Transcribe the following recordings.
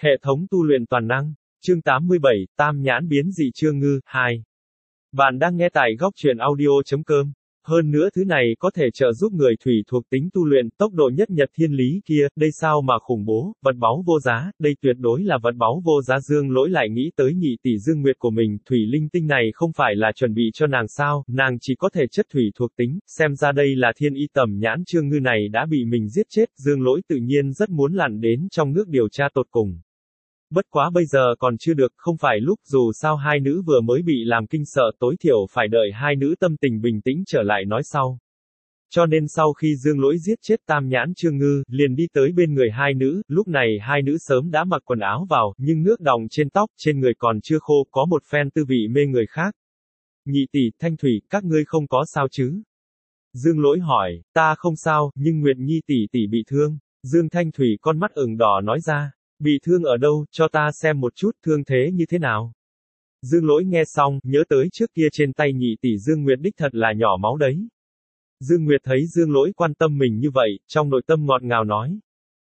Hệ thống tu luyện toàn năng. Chương 87, Tam nhãn biến dị chương ngư, 2. Bạn đang nghe tại góc truyện audio.com. Hơn nữa thứ này có thể trợ giúp người thủy thuộc tính tu luyện tốc độ nhất nhật thiên lý kia, đây sao mà khủng bố, vật báu vô giá, đây tuyệt đối là vật báu vô giá. Dương Lỗi lại nghĩ tới nhị tỷ Dương Nguyệt của mình, thủy linh tinh này không phải là chuẩn bị cho nàng sao, nàng chỉ có thể chất thủy thuộc tính, xem ra đây là thiên y tầm nhãn chương ngư này đã bị mình giết chết, Dương Lỗi tự nhiên rất muốn lặn đến trong nước điều tra tột cùng. Bất quá bây giờ còn chưa được, không phải lúc, dù sao hai nữ vừa mới bị làm kinh sợ, tối thiểu phải đợi hai nữ tâm tình bình tĩnh trở lại nói sau. Cho nên sau khi Dương Lỗi giết chết Tam nhãn chương ngư, liền đi tới bên người hai nữ, lúc này hai nữ sớm đã mặc quần áo vào, nhưng nước đọng trên tóc, trên người còn chưa khô, có một phen tư vị mê người khác. Nhị tỷ, Thanh Thủy, các ngươi không có sao chứ? Dương Lỗi hỏi, ta không sao, nhưng Nguyệt Nhi tỷ tỷ bị thương. Dương Thanh Thủy con mắt ửng đỏ nói ra. Bị thương ở đâu, cho ta xem một chút, thương thế như thế nào? Dương Lỗi nghe xong, nhớ tới trước kia trên tay nhị tỷ Dương Nguyệt đích thật là nhỏ máu đấy. Dương Nguyệt thấy Dương Lỗi quan tâm mình như vậy, trong nội tâm ngọt ngào nói.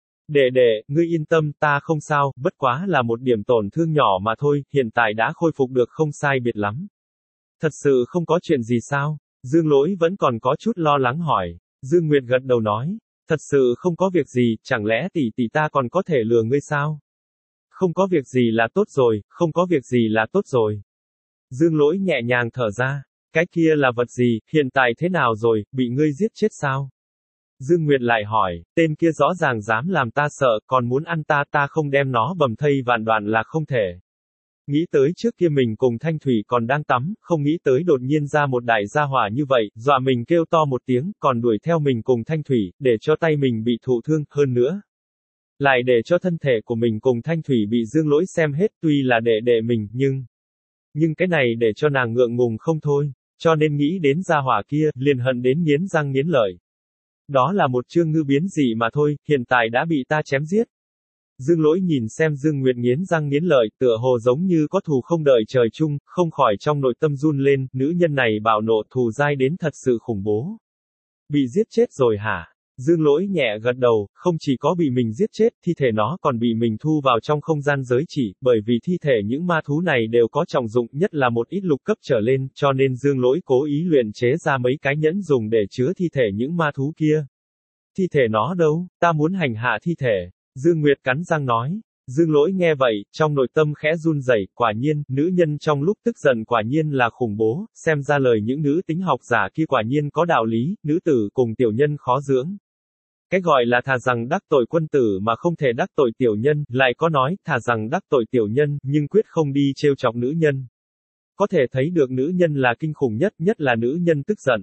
Đệ, ngươi yên tâm, ta không sao, bất quá là một điểm tổn thương nhỏ mà thôi, hiện tại đã khôi phục được không sai biệt lắm. Thật sự không có chuyện gì sao? Dương Lỗi vẫn còn có chút lo lắng hỏi. Dương Nguyệt gật đầu nói. Thật sự không có việc gì, chẳng lẽ tỷ ta còn có thể lừa ngươi sao? Không có việc gì là tốt rồi, không có việc gì là tốt rồi. Dương Lỗi nhẹ nhàng thở ra. Cái kia là vật gì, hiện tại thế nào rồi, bị ngươi giết chết sao? Dương Nguyệt lại hỏi, tên kia rõ ràng dám làm ta sợ, còn muốn ăn ta không đem nó bầm thây vạn đoạn là không thể. Nghĩ tới trước kia mình cùng Thanh Thủy còn đang tắm, không nghĩ tới đột nhiên ra một đại gia hỏa như vậy, dọa mình kêu to một tiếng, còn đuổi theo mình cùng Thanh Thủy, để cho tay mình bị thụ thương, hơn nữa. Lại để cho thân thể của mình cùng Thanh Thủy bị Dương Lỗi xem hết, tuy là đệ mình, nhưng cái này để cho nàng ngượng ngùng không thôi, cho nên nghĩ đến gia hỏa kia, liền hận đến nghiến răng nghiến lợi. Đó là một chương ngư biến dị mà thôi, hiện tại đã bị ta chém giết. Dương Lỗi nhìn xem Dương Nguyệt nghiến răng nghiến lợi, tựa hồ giống như có thù không đợi trời chung, không khỏi trong nội tâm run lên, nữ nhân này bạo nộ thù dai đến thật sự khủng bố. Bị giết chết rồi hả? Dương Lỗi nhẹ gật đầu, không chỉ có bị mình giết chết, thi thể nó còn bị mình thu vào trong không gian giới chỉ, bởi vì thi thể những ma thú này đều có trọng dụng, nhất là một ít lục cấp trở lên, cho nên Dương Lỗi cố ý luyện chế ra mấy cái nhẫn dùng để chứa thi thể những ma thú kia. Thi thể nó đâu? Ta muốn hành hạ thi thể. Dương Nguyệt cắn răng nói. Dương Lỗi nghe vậy, trong nội tâm khẽ run rẩy, quả nhiên, nữ nhân trong lúc tức giận quả nhiên là khủng bố, xem ra lời những nữ tính học giả kia quả nhiên có đạo lý, nữ tử cùng tiểu nhân khó dưỡng. Cái gọi là thà rằng đắc tội quân tử mà không thể đắc tội tiểu nhân, lại có nói, thà rằng đắc tội tiểu nhân, nhưng quyết không đi trêu chọc nữ nhân. Có thể thấy được nữ nhân là kinh khủng nhất, nhất là nữ nhân tức giận.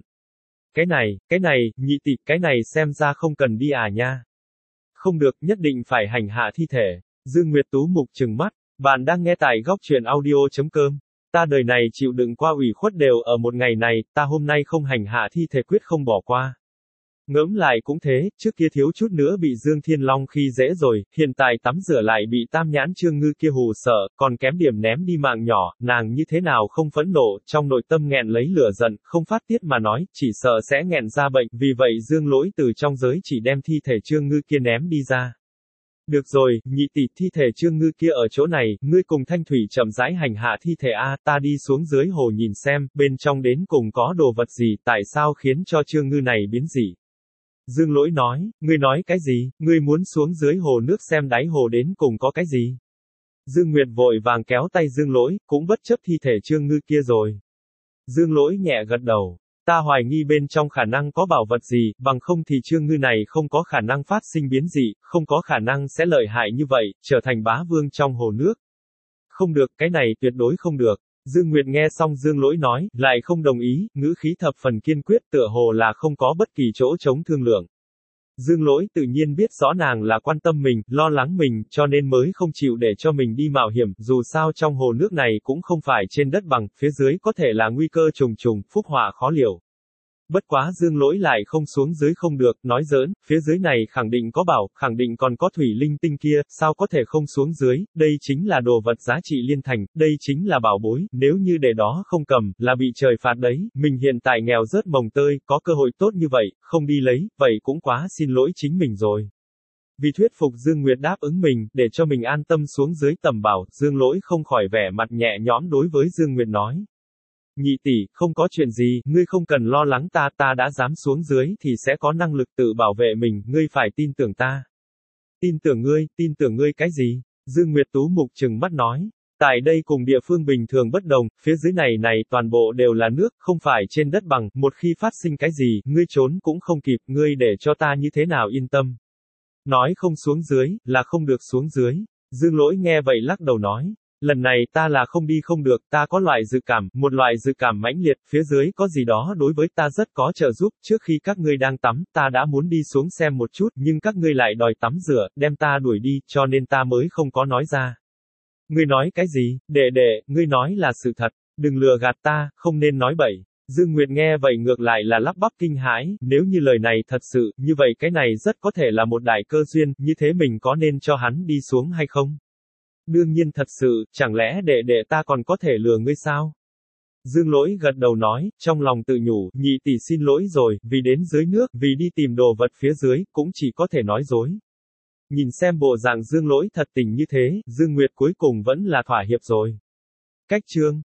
Cái này, nhị tỷ, cái này xem ra không cần đi à nha. Không được, nhất định phải hành hạ thi thể. Dương Nguyệt tú mục trừng mắt. Bạn đang nghe tại góc truyện audio.com. Ta đời này chịu đựng qua ủy khuất đều ở một ngày này, ta hôm nay không hành hạ thi thể quyết không bỏ qua. Ngẫm lại cũng thế, trước kia thiếu chút nữa bị Dương Thiên Long khi dễ rồi, hiện tại tắm rửa lại bị Tam nhãn chương ngư kia hù sợ, còn kém điểm ném đi mạng nhỏ, nàng như thế nào không phẫn nộ, trong nội tâm nghẹn lấy lửa giận, không phát tiết mà nói, chỉ sợ sẽ nghẹn ra bệnh, vì vậy Dương Lỗi từ trong giới chỉ đem thi thể chương ngư kia ném đi ra. Được rồi, nhị tỷ, thi thể chương ngư kia ở chỗ này, ngươi cùng Thanh Thủy chậm rãi hành hạ thi thể a, ta đi xuống dưới hồ nhìn xem, bên trong đến cùng có đồ vật gì, tại sao khiến cho chương ngư này biến dị. Dương Lỗi nói, ngươi nói cái gì, ngươi muốn xuống dưới hồ nước xem đáy hồ đến cùng có cái gì. Dương Nguyệt vội vàng kéo tay Dương Lỗi, cũng bất chấp thi thể chương ngư kia rồi. Dương Lỗi nhẹ gật đầu, ta hoài nghi bên trong khả năng có bảo vật gì, bằng không thì chương ngư này không có khả năng phát sinh biến dị, không có khả năng sẽ lợi hại như vậy, trở thành bá vương trong hồ nước. Không được, cái này tuyệt đối không được. Dương Nguyệt nghe xong Dương Lỗi nói, lại không đồng ý, ngữ khí thập phần kiên quyết, tựa hồ là không có bất kỳ chỗ chống thương lượng. Dương Lỗi tự nhiên biết rõ nàng là quan tâm mình, lo lắng mình, cho nên mới không chịu để cho mình đi mạo hiểm, dù sao trong hồ nước này cũng không phải trên đất bằng, phía dưới có thể là nguy cơ trùng trùng, phúc họa khó liệu. Bất quá Dương Lỗi lại không xuống dưới không được, nói giỡn, phía dưới này khẳng định có bảo, khẳng định còn có thủy linh tinh kia, sao có thể không xuống dưới, đây chính là đồ vật giá trị liên thành, đây chính là bảo bối, nếu như để đó không cầm, là bị trời phạt đấy, mình hiện tại nghèo rớt mồng tơi, có cơ hội tốt như vậy, không đi lấy, vậy cũng quá xin lỗi chính mình rồi. Vì thuyết phục Dương Nguyệt đáp ứng mình, để cho mình an tâm xuống dưới tầm bảo, Dương Lỗi không khỏi vẻ mặt nhẹ nhõm đối với Dương Nguyệt nói. Nhị tỷ, không có chuyện gì, ngươi không cần lo lắng ta đã dám xuống dưới thì sẽ có năng lực tự bảo vệ mình, ngươi phải tin tưởng ta. Tin tưởng ngươi cái gì? Dương Nguyệt Tú mục trừng mắt nói. Tại đây cùng địa phương bình thường bất đồng, phía dưới này toàn bộ đều là nước, không phải trên đất bằng, một khi phát sinh cái gì, ngươi trốn cũng không kịp, ngươi để cho ta như thế nào yên tâm. Nói không xuống dưới, là không được xuống dưới. Dương Lỗi nghe vậy lắc đầu nói. Lần này ta là không đi không được, ta có một loại dự cảm mãnh liệt, phía dưới có gì đó đối với ta rất có trợ giúp, trước khi các ngươi đang tắm, ta đã muốn đi xuống xem một chút, nhưng các ngươi lại đòi tắm rửa, đem ta đuổi đi, cho nên ta mới không có nói ra. Ngươi nói cái gì, đệ, ngươi nói là sự thật, đừng lừa gạt ta, không nên nói bậy. Dương Nguyệt nghe vậy ngược lại là lắp bắp kinh hãi, nếu như lời này thật sự, như vậy cái này rất có thể là một đại cơ duyên, như thế mình có nên cho hắn đi xuống hay không? Đương nhiên thật sự, chẳng lẽ đệ ta còn có thể lừa ngươi sao? Dương Lỗi gật đầu nói, trong lòng tự nhủ, nhị tỷ xin lỗi rồi, vì đến dưới nước, vì đi tìm đồ vật phía dưới, cũng chỉ có thể nói dối. Nhìn xem bộ dạng Dương Lỗi thật tình như thế, Dương Nguyệt cuối cùng vẫn là thỏa hiệp rồi. Cách chương